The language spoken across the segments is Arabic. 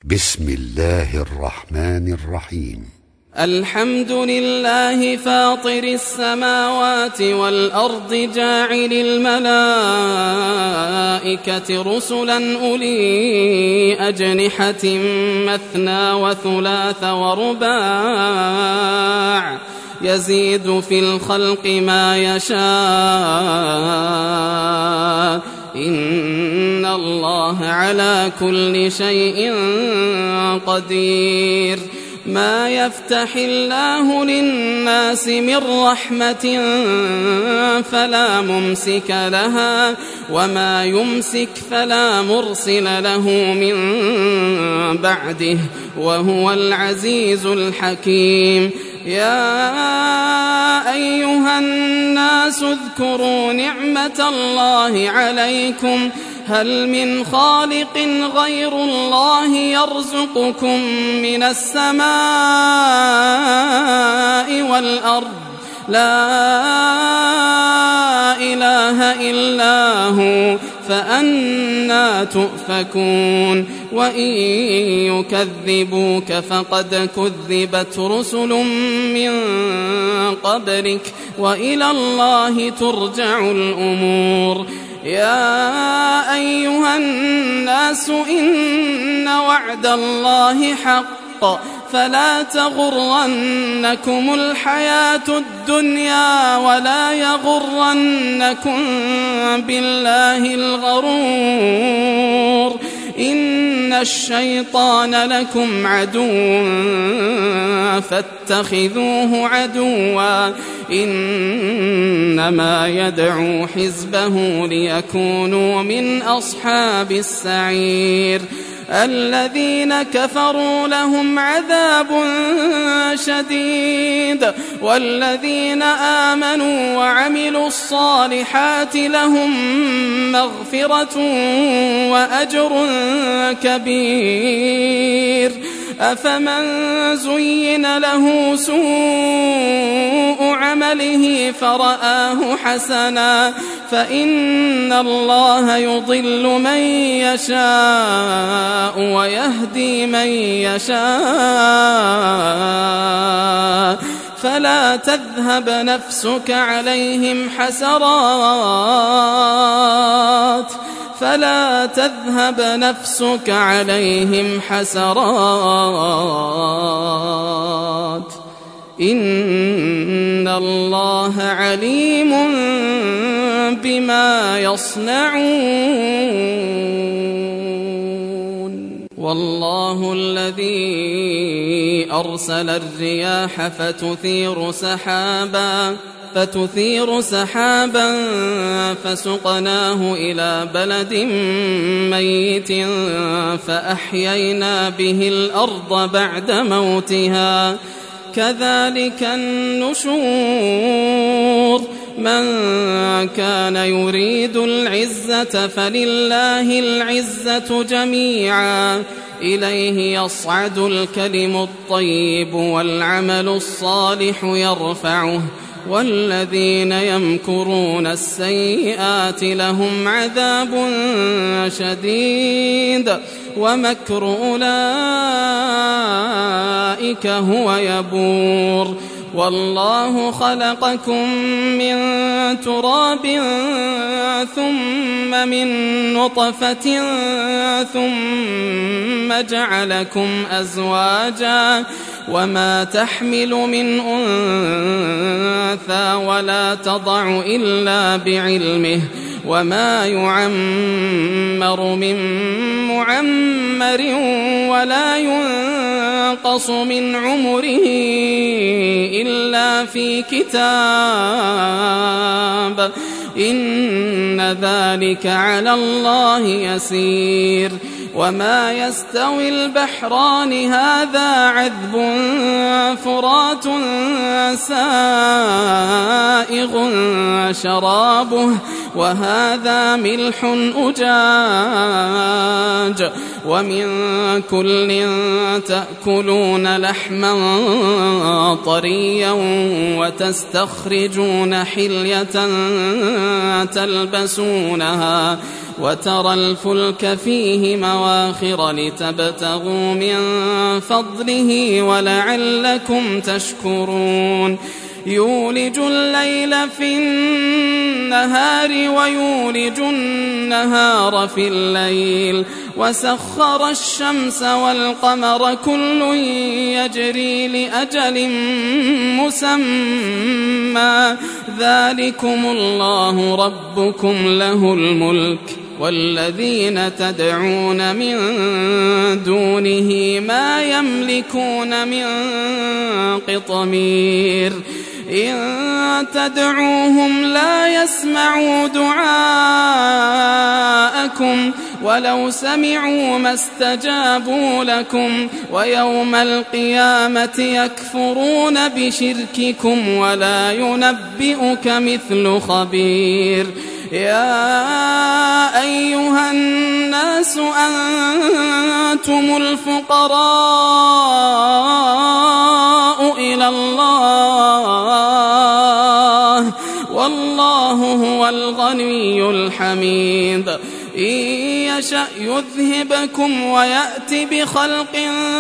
بسم الله الرحمن الرحيم. الحمد لله فاطر السماوات والأرض جاعل الملائكة رسلا أولي أجنحة مثنى وثلاث ورباع يزيد في الخلق ما يشاء إن الله على كل شيء قدير. ما يفتح الله للناس من رحمة فلا ممسك لها وما يمسك فلا مرسل له من بعده وهو العزيز الحكيم. يا أيها الناس اذكروا نعمة الله عليكم هل من خالق غير الله يرزقكم من السماء والأرض لا إله إلا هو فأنى تؤفكون. وإن يكذبوك فقد كذبت رسل من قبلك وإلى الله ترجع الأمور. يا أيها الناس إن وعد الله حق فلا تغرنكم الحياة الدنيا ولا يغرنكم بالله الغرور. إن الشيطان لكم عدو فاتخذوه عدوا إنما يدعو حزبه ليكونوا من أصحاب السعير. الذين كفروا لهم عذاب شديد والذين آمنوا وعملوا الصالحات لهم مغفرة وأجر كبير. أفمن زين له سوء عمله فرآه حسنا فإن الله يضل من يشاء ويهدي من يشاء فلا تذهب نفسك عليهم حسرات إن الله عليم بما يصنعون. والله الذي أرسل الرياح فتثير سحابا فسقناه إلى بلد ميت فأحيينا به الأرض بعد موتها كذلك النشور. من كان يريد العزة فلله العزة جميعا إليه يصعد الكلم الطيب والعمل الصالح يرفعه والذين يمكرون السيئات لهم عذاب شديد ومكر أولئك هو يبور. والله خلقكم من تراب ثم من نطفة ثم جعلكم أزواجا وما تحمل من أنثى ولا تضع إلا بعلمه وما يعمر من معمر ولا ينقص من عمره إلا في كتاب إن ذلك على الله يسير. وما يستوي البحران هذا عذب فرات سائغ شرابه وهذا ملح أجاج ومن كل تأكلون لحما طريا وتستخرجون حلية تلبسونها وترى الفلك فيه مواخر لتبتغوا من فضله ولعلكم تشكرون يولج الليل في النهار ويولج النهار في الليل وسخر الشمس والقمر كل يجري لأجل مسمى ذلكم الله ربكم له الملك والذين تدعون من دونه ما يملكون من قطمير إن تدعوهم لا يسمعوا دعاءكم ولو سمعوا ما استجابوا لكم ويوم القيامة يكفرون بشرككم ولا ينبئك مثل خبير يا أيها الناس أنتم الفقراء إلى الله والله هو الغني الحميد إن يشأ يذهبكم ويأتي بخلق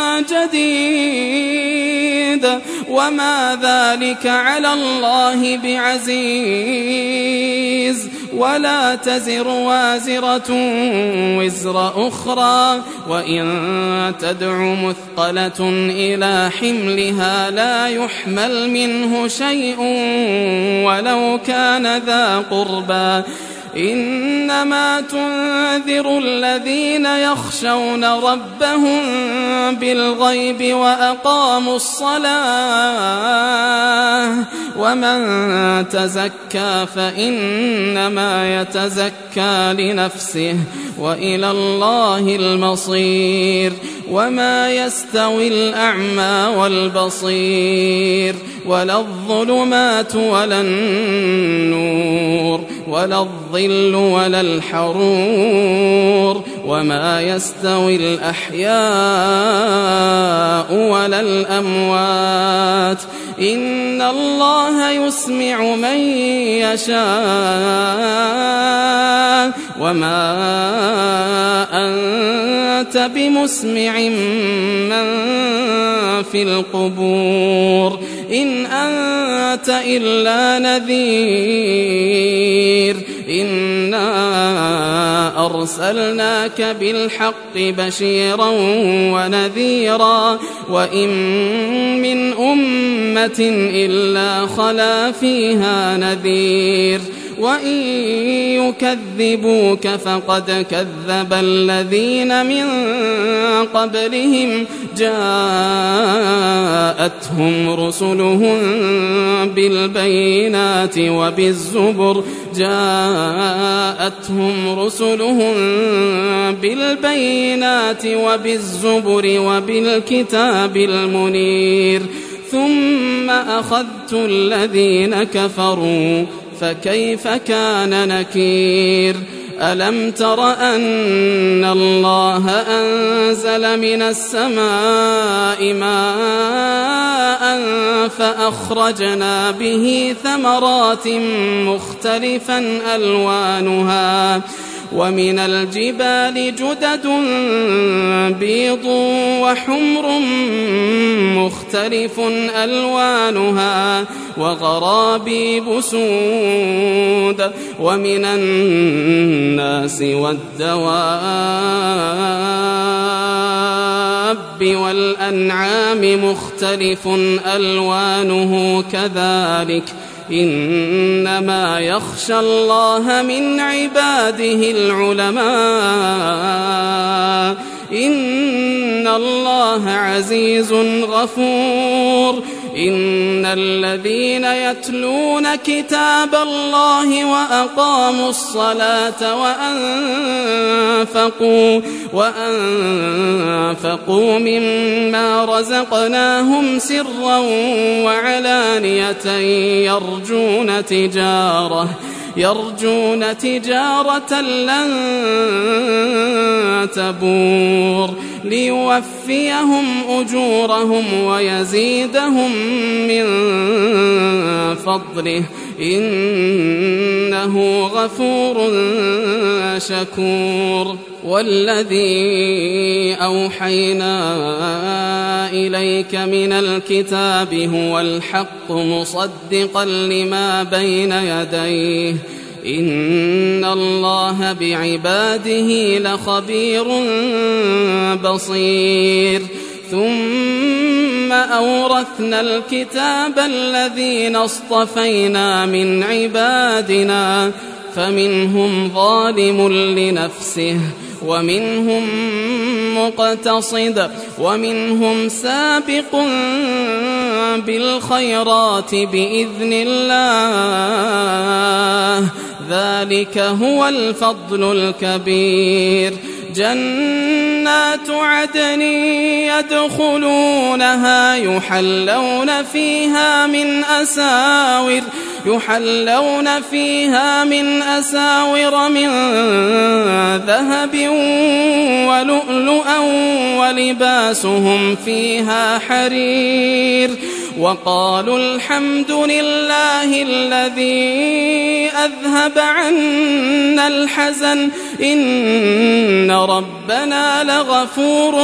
جديد وما ذلك على الله بعزيز ولا تزر وازرة وزر أخرى وإن تدع مثقلة إلى حملها لا يحمل منه شيء ولو كان ذا قربى إنما تنذر الذين يخشون ربهم بالغيب وأقاموا الصلاة ومن تزكى فإنما يتزكى لنفسه وإلى الله المصير وما يستوي الأعمى والبصير ولا الظلمات ولا النور ولا الظل ولا الحرور وما يستوي الأحياء ولا الأموات إن الله يسمع من يشاء وما أنت بمسمع من في القبور إن أنت إلا نذير إنا أرسلناك بالحق بشيرا ونذيرا وإن من أمة إلا خلا فيها نذير وإن يكذبوك فقد كذب الذين من قبلهم جاءتهم رسلهم بالبينات وبالزبر وبالكتاب المنير ثم أخذت الذين كفروا فكيف كان نكير ألم تر أن الله أنزل من السماء ماء فأخرجنا به ثمرات مختلفا ألوانها ومن الجبال جدد بيض وحمر مختلف ألوانها وغرابيب سود ومن الناس والدواب والأنعام مختلف ألوانه كذلك إنما يخشى الله من عباده العلماء إن الله عزيز غفور إن الذين يتلون كتاب الله وأقاموا الصلاة وأنفقوا مما رزقناهم سرا وعلانية يرجون تجارة لن تبور ليوفيهم أجورهم ويزيدهم من فضله إنه غفور شكور. والذي أوحينا إليك من الكتاب هو الحق مصدقا لما بين يديه إن الله بعباده لخبير بصير. ثم أورثنا الكتاب الذين اصطفينا من عبادنا فمنهم ظالم لنفسه ومنهم مقتصد ومنهم سابق بالخيرات بإذن الله ذلك هو الفضل الكبير. جنات عدن يدخلونها يحلون فيها من أساور من ذهب ولؤلؤا ولباسهم فيها حرير. وقالوا الحمد لله الذي أذهب عنا الحزن إن ربنا لغفور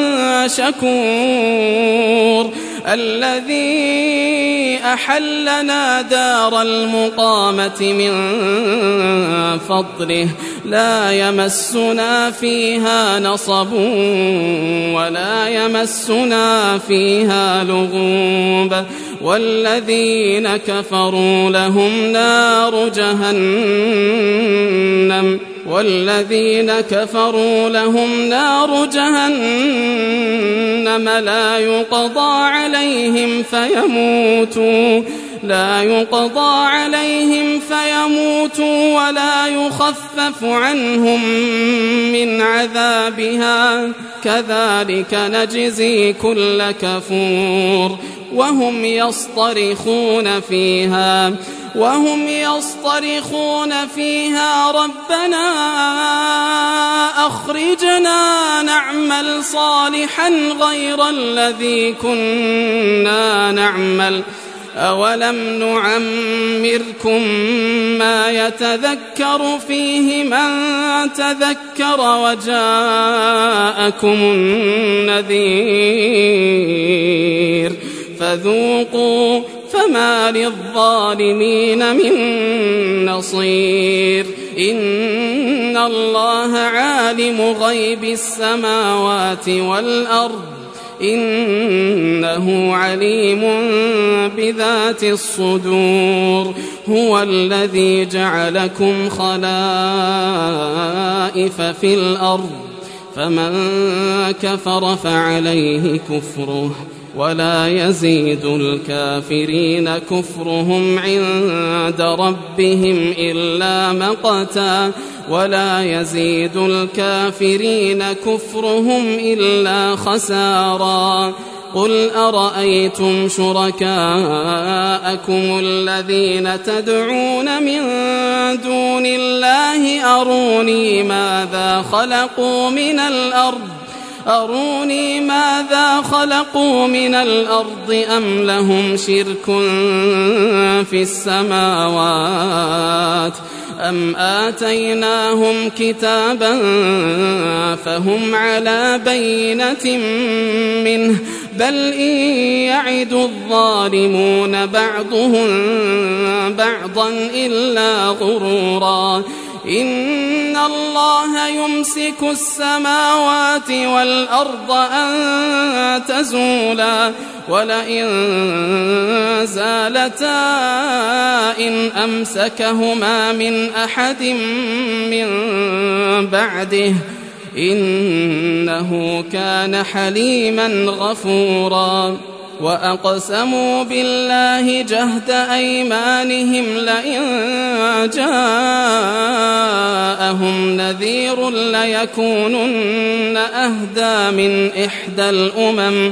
شكور. الذي أحلنا دار المقامة من فضله لا يمسنا فيها نصب ولا يمسنا فيها لغوب. والذين كفروا لهم نار جهنم لا يقضى عليهم فيموتوا ولا يخفف عنهم من عذابها كذلك نجزي كل كفور. وهم يصطرخون فيها ربنا أخرجنا نعمل صالحا غير الذي كنا نعمل أولم نعمركم ما يتذكر فيه من تذكر وجاءكم النذير فذوقوا فما للظالمين من نصير. إن الله عالم غيب السماوات والأرض إنه عليم بذات الصدور. هو الذي جعلكم خلائف في الأرض فمن كفر فعليه كفره ولا يزيد الكافرين كفرهم عند ربهم إلا مقتا ولا يزيد الكافرين كفرهم إلا خسارا. قل أرأيتم شركاءكم الذين تدعون من دون الله أروني ماذا خلقوا من الأرض أم لهم شرك في السماوات أم آتيناهم كتابا فهم على بينة منه بل إن يعد الظالمون بعضهم بعضا إلا غرورا. إن الله يمسك السماوات والأرض أن تزولا ولئن زالتا إن أمسكهما من أحد من بعده إنه كان حليما غفورا. وأقسموا بالله جهد أيمانهم لئن جاءهم نذير ليكونن أهدى من إحدى الأمم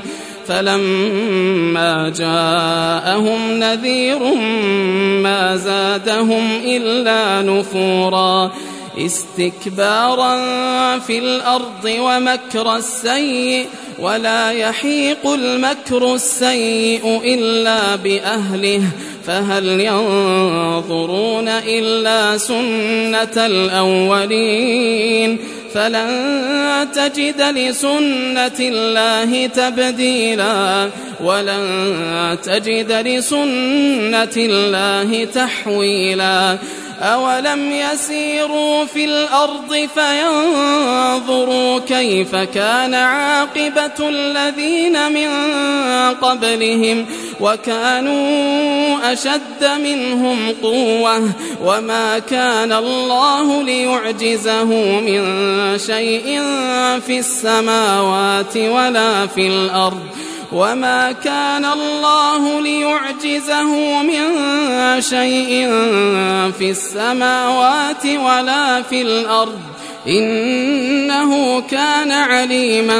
فلما جاءهم نذير ما زادهم إلا نفورا. استكبارا في الأرض ومكر السيء ولا يحيق المكر السيء إلا بأهله فهل ينظرون إلا سنة الأولين فلن تجد لسنة الله تبديلا ولن تجد لسنة الله تحويلا أولم يسيروا في الأرض فينظروا كيف كان عاقبة الذين من قبلهم وكانوا أشد منهم قوة وما كان الله ليعجزه من شيء في السماوات ولا في الأرض وما كان الله ليعجزه من شيء في السماوات ولا في الأرض إنه كان عليما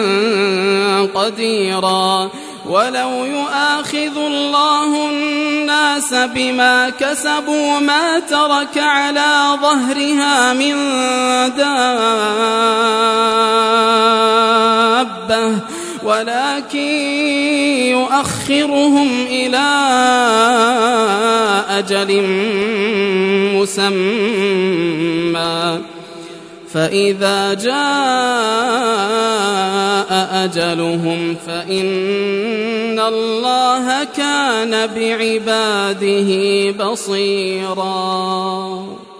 قديرا ولو يؤاخذ الله الناس بما كسبوا ما ترك على ظهرها من دابة ولكن يؤخرهم إلى أجل مسمى فإذا جاء أجلهم فإن الله كان بعباده بصيرا.